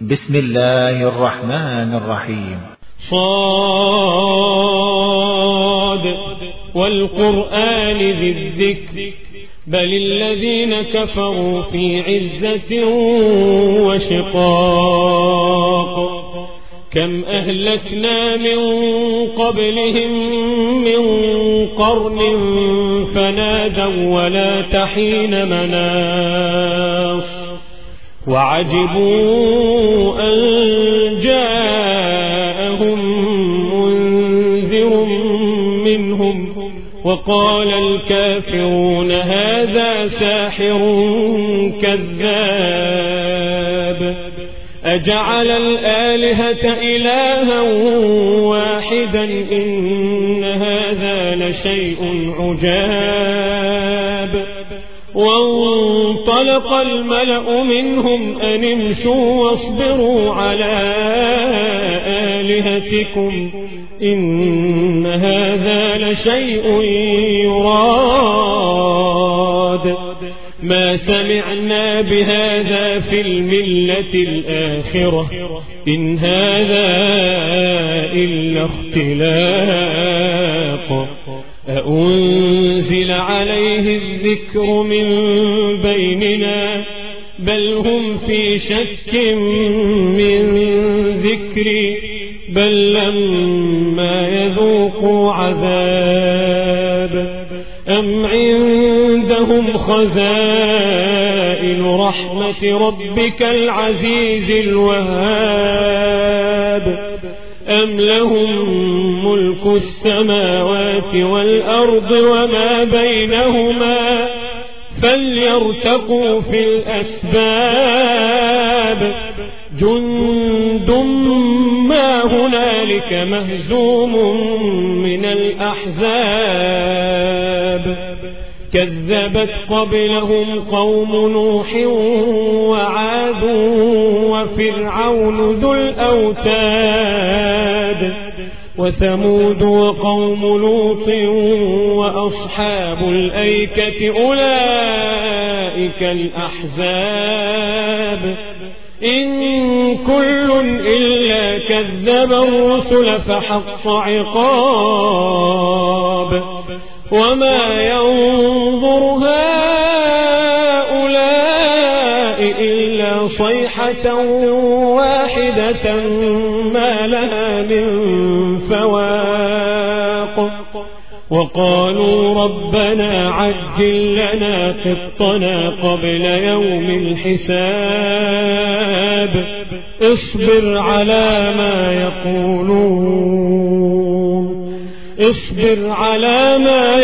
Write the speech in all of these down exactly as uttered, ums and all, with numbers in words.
بسم الله الرحمن الرحيم. صاد والقرآن ذي الذكر بل الذين كفروا في عزة وشقاق كم أهلكنا من قبلهم من قرن فنادوا ولا تحين مناص وعجبوا أن جاءهم منذر منهم وقال الكافرون هذا ساحر كذاب أجعل الآلهة إلها واحدا إن هذا لشيء عجاب وانطلق الملأ منهم أن امشوا واصبروا على آلهتكم إن هذا لشيء يراد ما سمعنا بهذا في الملة الآخرة إن هذا إلا اختلاق أأنزل عليه الذكر من بيننا بل هم في شك من ذكري بل لما يذوقوا عذاب أم عندهم خزائن رحمة ربك العزيز الوهاب أم لهم ملك السماوات والأرض وما بينهما فليرتقوا في الأسباب جند ما هنالك مهزوم من الأحزاب كذبت قبلهم قوم نوح وعاد وفرعون ذو الأوتاد وثمود وقوم لوط وأصحاب الأيكة أولئك الأحزاب إن كل إلا كذب الرسل فحق عقاب وما ينظر هؤلاء إلا صيحة واحدة ما لها من فواق وقالوا ربنا عجل لنا قطنا قبل يوم الحساب اصبر على ما يقولون اصبر على ما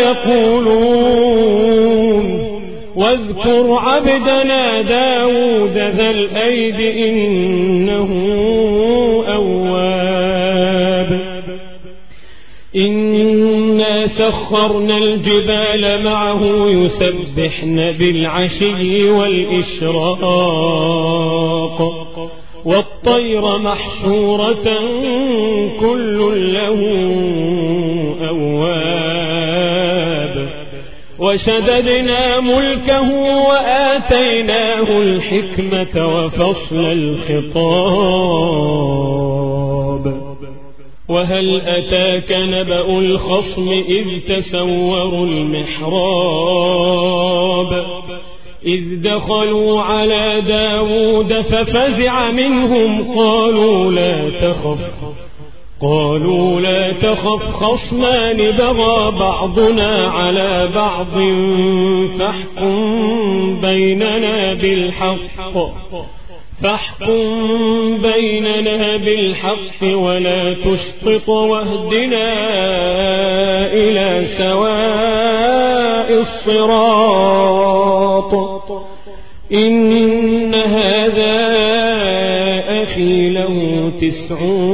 يقولون واذكر عبدنا داود ذا الأيد إنه أواب إنا سخرنا الجبال معه يسبحن بالعشي والإشراق والطير محشورة كل له أواب وشددنا ملكه وآتيناه الحكمة وفصل الخطاب وهل أتاك نبأ الخصم إذ تسوروا المحراب إذ دخلوا على داود ففزع منهم قالوا لا تخف قالوا لا تخف خصمان بغى بعضنا على بعض فاحكم بيننا بالحق فاحكم بيننا بالحق ولا تشطط واهدنا إلى سواء الصراط إن هذا أخي له تسع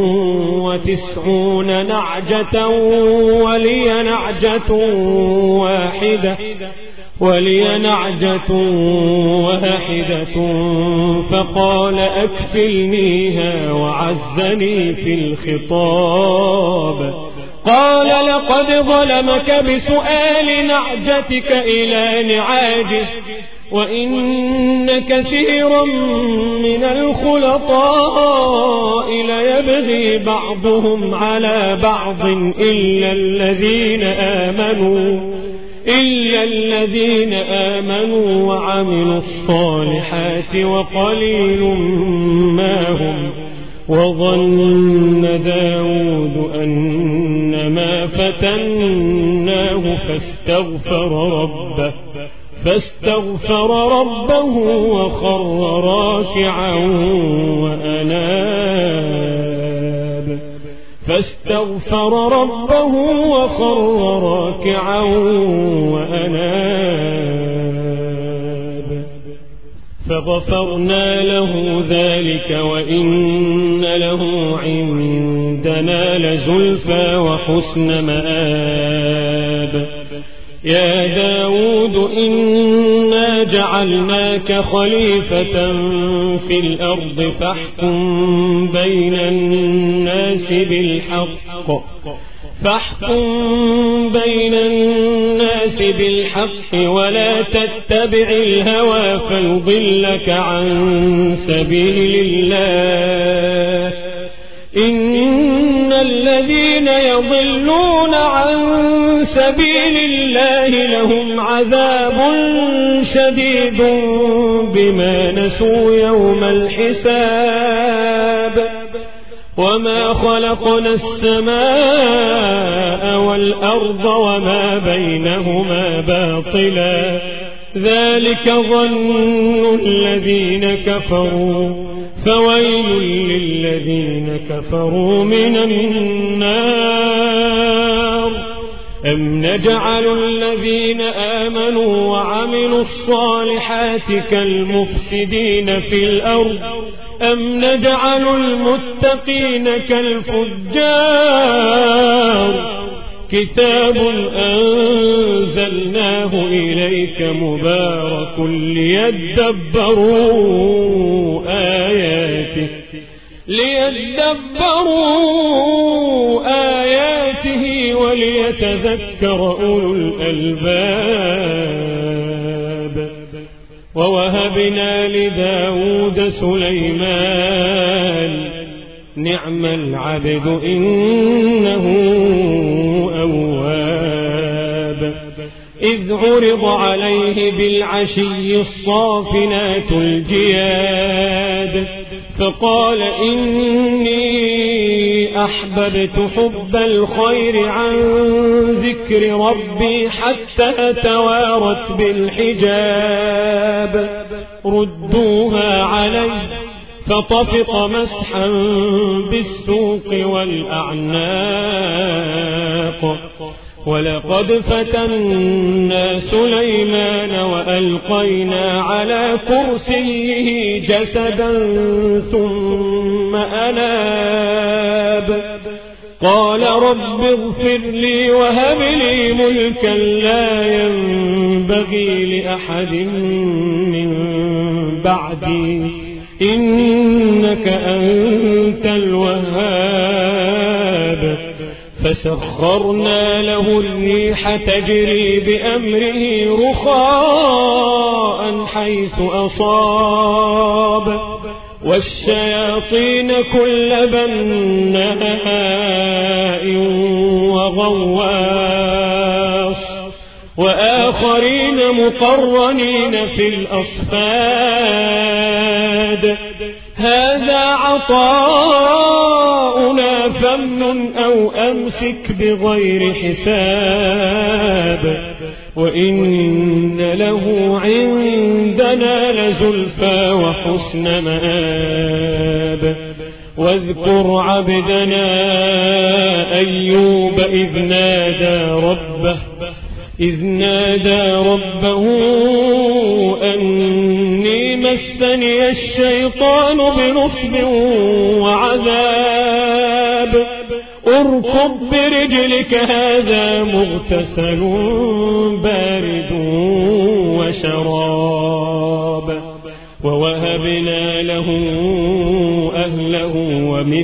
وتسعون نعجة ولي نعجة واحدة ولي نعجة واحدة فقال أكفلنيها وعزني في الخطاب قال لقد ظلمك بسؤال نعجتك إلى نعاجه وإن كثيرا من الخلطاء ليبغي بعضهم على بعض إلا الذين آمنوا إلا الذين آمنوا وعملوا الصالحات وقليل ما هم. وظن داود أنما فتناه فاستغفر ربه فاستغفر ربه وخر راكعا وأناب فاستغفر ربه وخر راكعا وأناب فغفرنا له ذلك وإن له عندنا لزلفى وحسن مآب. يا داود إنا جعلناك خليفة في الأرض فاحكم بين الناس بالحق فاحكم بين الناس بالحق ولا تتبع الهوى فيضلك عن سبيل الله. إن الذين يضلون عن سبيل الله لهم عذاب شديد بما نسوا يوم الحساب. وما خلقنا السماء والأرض وما بينهما باطلا ذلك ظن الذين كفروا فويل للذين كفروا من النار. أم نجعل الذين آمنوا وعملوا الصالحات كالمفسدين في الأرض أم نجعل المتقين كالفجار. كتاب أنزلناه إليك مبارك ليدبروا آياته ليدبروا آياته وليتذكر أولو الألباب. ووهبنا لداود سليمان نعم العبد إنه أواب. إذ عرض عليه بالعشي الصافنات الجياد فقال إني أحببت حب الخير عن ذكر ربي حتى توارت بالحجاب. ردوها علي فطفق مسحا بالسوق والأعناق. ولقد فتنا سليمان وألقينا على كرسيه جسدا ثم أناب. قال رب اغفر لي وهب لي ملكا لا ينبغي لأحد من بعدي إنك أنت الوهاب. فسخرنا له الريح تجري بأمره رخاء حيث أصاب والشياطين كل بناء وغواص وآخرين مقرنين في الأصفاد. هذا عطاؤنا فامنن أو أمسك بغير حساب. وإن له عندنا لزلفى وحسن مآب. واذكر عبدنا أيوب إذ نادى ربه إذ نادى ربه أني مسني الشيطان بنصب وعذاب. اركض برجلك هذا مغتسل بارد وشراب. ووهبنا له أهله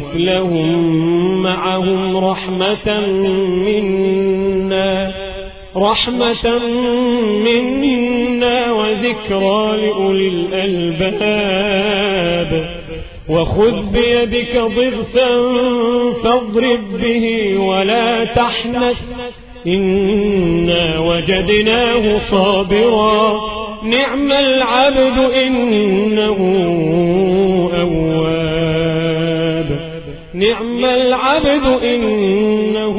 ومثلهم معهم رحمة منا رحمة منا وذكرى لأولي الألباب. وخذ بيدك ضغثا فاضرب به ولا تحنث إنا وجدناه صابرا نعم العبد إنه أواب. نعم العبد إنه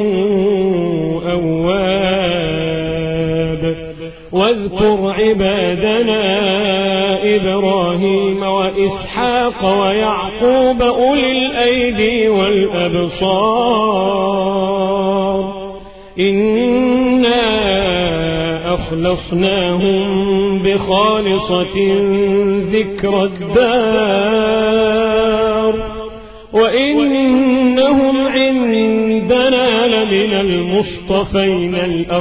أواب. واذكر عبادنا إبراهيم وإسحاق ويعقوب أولي الأيدي والأبصار إنا أخلصناهم بخالصة ذكر الدار وإنهم عندنا لمن المصطفين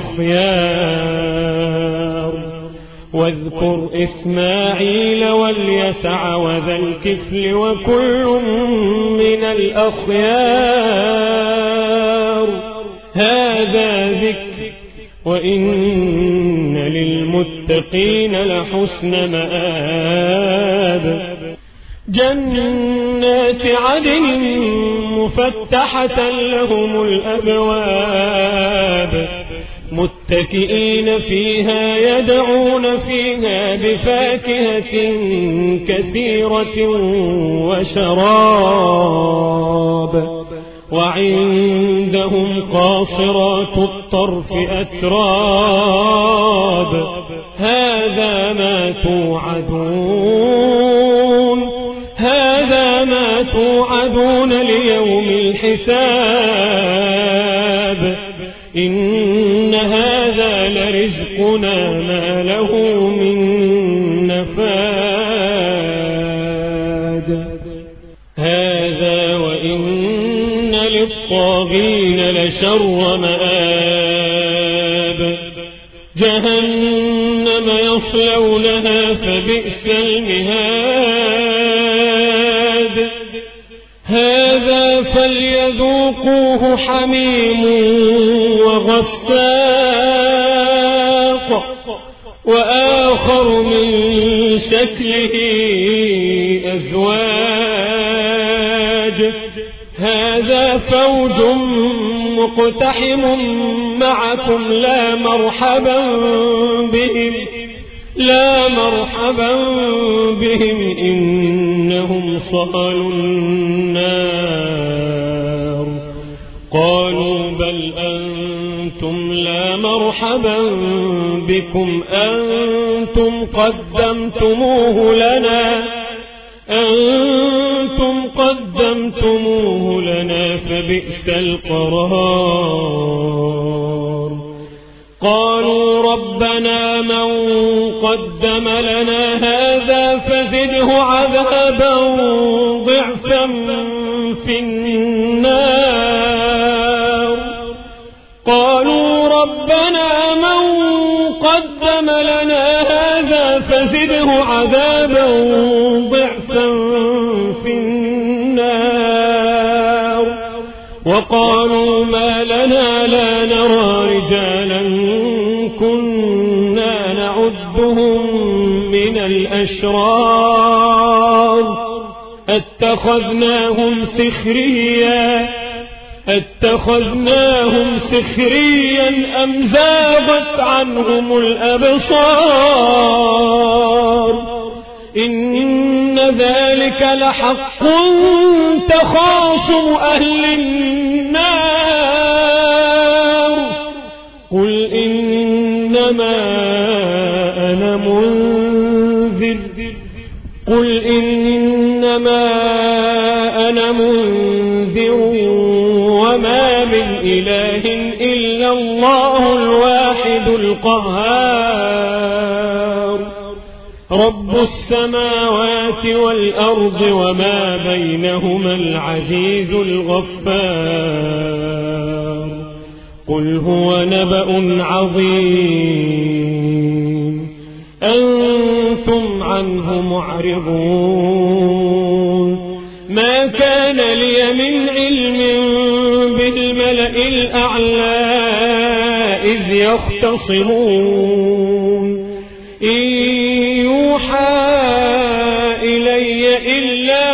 الأخيار. واذكر إسماعيل واليسع وذا الكفل وكل من الأخيار. هذا ذكر وإن للمتقين لحسن مآب. جنات عدن مفتحة لهم الأبواب متكئين فيها يدعون فيها بفاكهة كثيرة وشراب. وعندهم قاصرات الطرف أتراب. هذا ما توعدون هذا ما توعدون ليوم الحساب. إن هذا لرزقنا ما له من نفاد. هذا وإن للطاغين لشر مآب. جهنم يصلونها فبئس المهاد. هذا فليذوقوه حميم وغساق وآخر من شكله أزواج. هذا فوج مقتحم معكم لا مرحبا بهم لا مرحبا بهم إنهم صالوا النار. قالوا بل أنتم لا مرحبا بكم أنتم قدمتموه لنا أنتم قدمتموه لنا فبئس القرار. قالوا ربنا من قدم لنا هذا فزده عذابا ضعفا في النار. قالوا ربنا من قدم لنا هذا فزده عذابا ضعفا في النار. وقالوا ما لنا لا نرى رجالا كنا نعدهم من الأشرار اتخذناهم سخريا اتخذناهم سخريا أم زاغت عنهم الأبصار. إن ذلك لحق تخاصم أهل النار. قل إنما أنا منذر قل إنما أنا منذر وما من إله إلا الله الواحد القهار. رب السماوات والأرض وما بينهما العزيز الغفار. قل هو نبأ عظيم أنتم عنه معرضون. ما كان لي من علم بالملأ الأعلى إذ يختصمون إن يوحى إلي إلا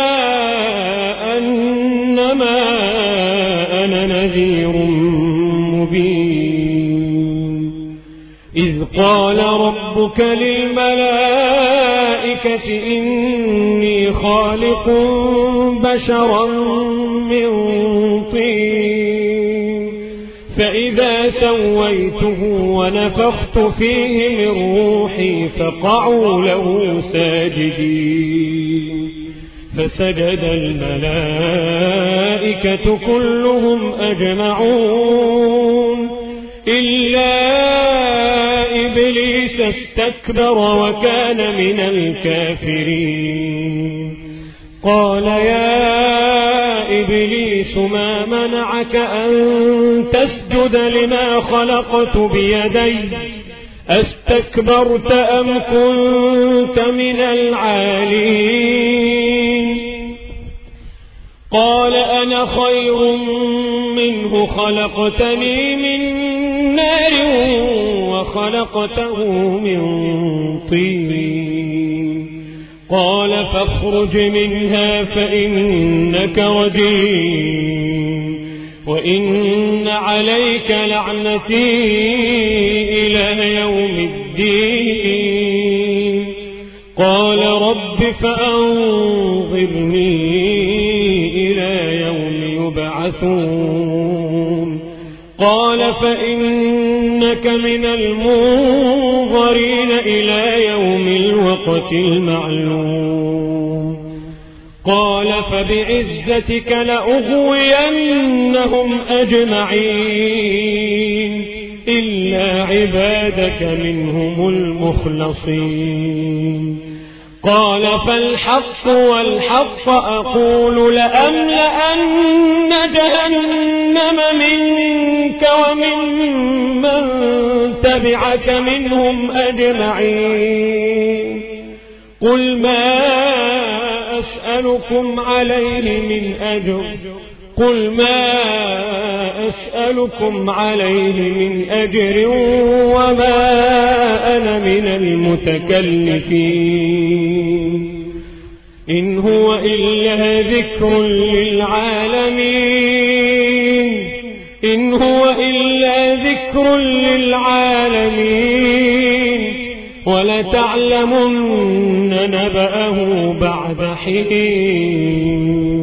أنما أنا نذير مبين إذ قال ربك للملائكة إني خالق بشرا من طين فإذا سويته ونفخت فيه من روحي فقعوا له ساجدين فسجد الملائكة كلهم أجمعون إلا إبليس استكبر وكان من الكافرين قال يا إبليس ما منعك أن تسجد لما خلقت بيدي أستكبرت أم كنت من العالين قال أنا خير منه خلقتني من نار وخلقته من طين قال فاخرج منها فإنك رجيم وإن عليك لعنتي إلى يوم الدين قال رب فأنظرني إلى يوم يبعثون قال فإنك من المنظرين إلى يوم الوقت المعلوم قال فبعزتك لأغوينهم أجمعين إلا عبادك منهم المخلصين قال فالحق والحق أقول لأملأن جهنم منك ومن من تبعك منهم أجمعين قل ما أسألكم عليه من أجر قل ما أسألكم عليه من أجر وما أنا من المتكلفين إن هو إلا ذكر للعالمين إن هو إلا ذكر للعالمين ولتعلمن نبأه بعد حين